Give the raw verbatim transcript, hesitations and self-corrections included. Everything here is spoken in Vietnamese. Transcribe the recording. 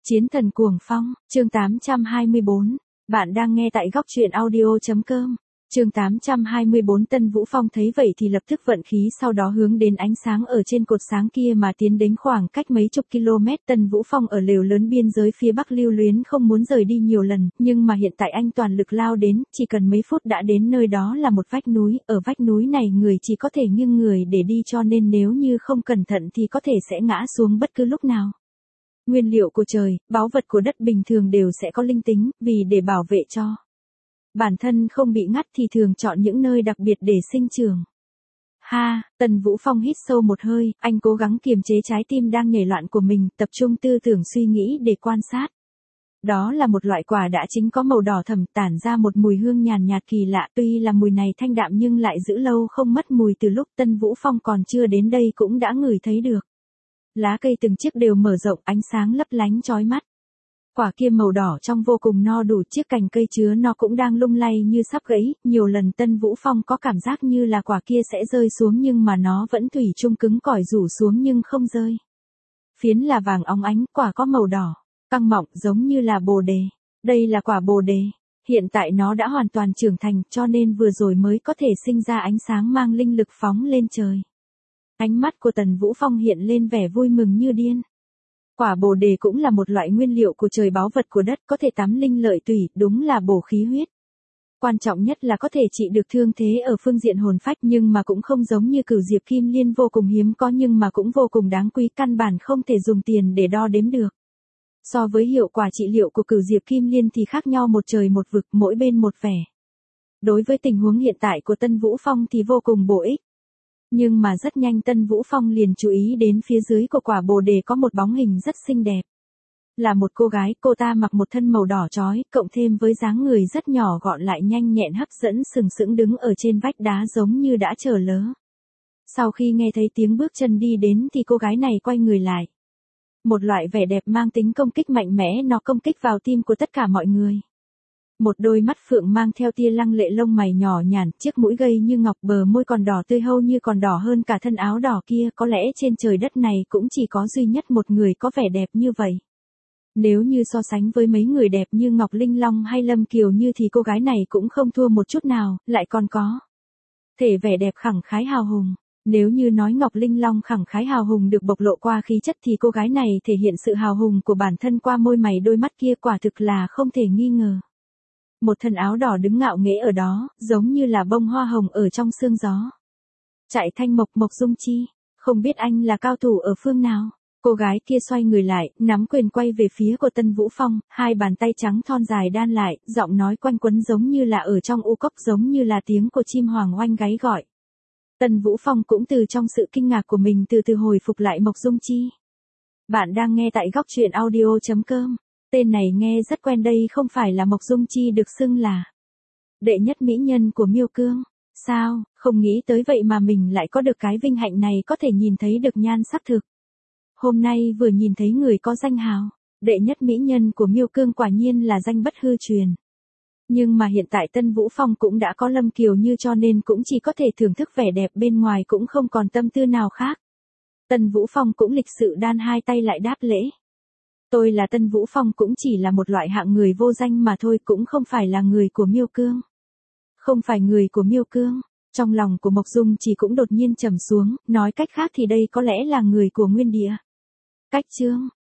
Chiến thần cuồng phong, chương tám trăm hai mươi bốn. Bạn đang nghe tại góc truyện audio.com. Chương tám trăm hai mươi bốn. Tân Vũ Phong thấy vậy thì lập tức vận khí sau đó hướng đến ánh sáng ở trên cột sáng kia mà tiến đến khoảng cách mấy chục km. Tân Vũ Phong ở lều lớn biên giới phía bắc lưu luyến không muốn rời đi nhiều lần, nhưng mà hiện tại anh toàn lực lao đến, chỉ cần mấy phút đã đến nơi đó là một vách núi, ở vách núi này người chỉ có thể nghiêng người để đi cho nên nếu như không cẩn thận thì có thể sẽ ngã xuống bất cứ lúc nào. Nguyên liệu của trời, báu vật của đất bình thường đều sẽ có linh tính, vì để bảo vệ cho bản thân không bị ngắt thì thường chọn những nơi đặc biệt để sinh trưởng. Ha, Tần Vũ Phong hít sâu một hơi, anh cố gắng kiềm chế trái tim đang nhảy loạn của mình, tập trung tư tưởng suy nghĩ để quan sát. Đó là một loại quả đã chín có màu đỏ thẫm tản ra một mùi hương nhàn nhạt kỳ lạ, tuy là mùi này thanh đạm nhưng lại giữ lâu không mất mùi, từ lúc Tân Vũ Phong còn chưa đến đây cũng đã ngửi thấy được. Lá cây từng chiếc đều mở rộng, ánh sáng lấp lánh chói mắt. Quả kia màu đỏ trong vô cùng no đủ, chiếc cành cây chứa nó cũng đang lung lay như sắp gãy, nhiều lần Tân Vũ Phong có cảm giác như là quả kia sẽ rơi xuống nhưng mà nó vẫn thủy chung cứng cỏi rủ xuống nhưng không rơi. Phiến là vàng óng ánh, quả có màu đỏ, căng mọng giống như là bồ đề. Đây là quả bồ đề, hiện tại nó đã hoàn toàn trưởng thành cho nên vừa rồi mới có thể sinh ra ánh sáng mang linh lực phóng lên trời. Ánh mắt của Tần Vũ Phong hiện lên vẻ vui mừng như điên. Quả bồ đề cũng là một loại nguyên liệu của trời, báu vật của đất, có thể tắm linh lợi tủy, đúng là bổ khí huyết. Quan trọng nhất là có thể trị được thương thế ở phương diện hồn phách, nhưng mà cũng không giống như cửu diệp kim liên vô cùng hiếm có nhưng mà cũng vô cùng đáng quý, căn bản không thể dùng tiền để đo đếm được. So với hiệu quả trị liệu của cửu diệp kim liên thì khác nhau một trời một vực, mỗi bên một vẻ. Đối với tình huống hiện tại của Tân Vũ Phong thì vô cùng bổ ích. Nhưng mà rất nhanh Tân Vũ Phong liền chú ý đến phía dưới của quả bồ đề có một bóng hình rất xinh đẹp. Là một cô gái, cô ta mặc một thân màu đỏ chói, cộng thêm với dáng người rất nhỏ gọn lại nhanh nhẹn hấp dẫn, sừng sững đứng ở trên vách đá giống như đã chờ lớ. Sau khi nghe thấy tiếng bước chân đi đến thì cô gái này quay người lại. Một loại vẻ đẹp mang tính công kích mạnh mẽ, nó công kích vào tim của tất cả mọi người. Một đôi mắt phượng mang theo tia lăng lệ, lông mày nhỏ nhàn, chiếc mũi gầy như ngọc, bờ môi còn đỏ tươi, hâu như còn đỏ hơn cả thân áo đỏ kia, có lẽ trên trời đất này cũng chỉ có duy nhất một người có vẻ đẹp như vậy. Nếu như so sánh với mấy người đẹp như Ngọc Linh Long hay Lâm Kiều Như thì cô gái này cũng không thua một chút nào, lại còn có thể vẻ đẹp khẳng khái hào hùng. Nếu như nói Ngọc Linh Long khẳng khái hào hùng được bộc lộ qua khí chất thì cô gái này thể hiện sự hào hùng của bản thân qua môi mày đôi mắt kia, quả thực là không thể nghi ngờ. Một thân áo đỏ đứng ngạo nghễ ở đó, giống như là bông hoa hồng ở trong sương gió. Trại Thanh Mộc, Mộc Dung Chi, không biết anh là cao thủ ở phương nào? Cô gái kia xoay người lại, nắm quyền quay về phía của Tân Vũ Phong, hai bàn tay trắng thon dài đan lại, giọng nói quanh quấn giống như là ở trong u cốc, giống như là tiếng của chim hoàng oanh gáy gọi. Tân Vũ Phong cũng từ trong sự kinh ngạc của mình từ từ hồi phục lại. Mộc Dung Chi. Bạn đang nghe tại góc truyện audio.com. Tên này nghe rất quen, đây không phải là Mộc Dung Chi được xưng là đệ nhất mỹ nhân của Miêu Cương. Sao, không nghĩ tới vậy mà mình lại có được cái vinh hạnh này, có thể nhìn thấy được nhan sắc thực. Hôm nay vừa nhìn thấy người có danh hào, đệ nhất mỹ nhân của Miêu Cương, quả nhiên là danh bất hư truyền. Nhưng mà hiện tại Tân Vũ Phong cũng đã có Lâm Kiều Như cho nên cũng chỉ có thể thưởng thức vẻ đẹp bên ngoài, cũng không còn tâm tư nào khác. Tân Vũ Phong cũng lịch sự đan hai tay lại đáp lễ. Tôi là Tân Vũ Phong, cũng chỉ là một loại hạng người vô danh mà thôi, cũng không phải là người của Miêu Cương. Không phải người của Miêu Cương, trong lòng của Mộc Dung Chỉ cũng đột nhiên trầm xuống, nói cách khác thì đây có lẽ là người của Nguyên Địa. Cách chương,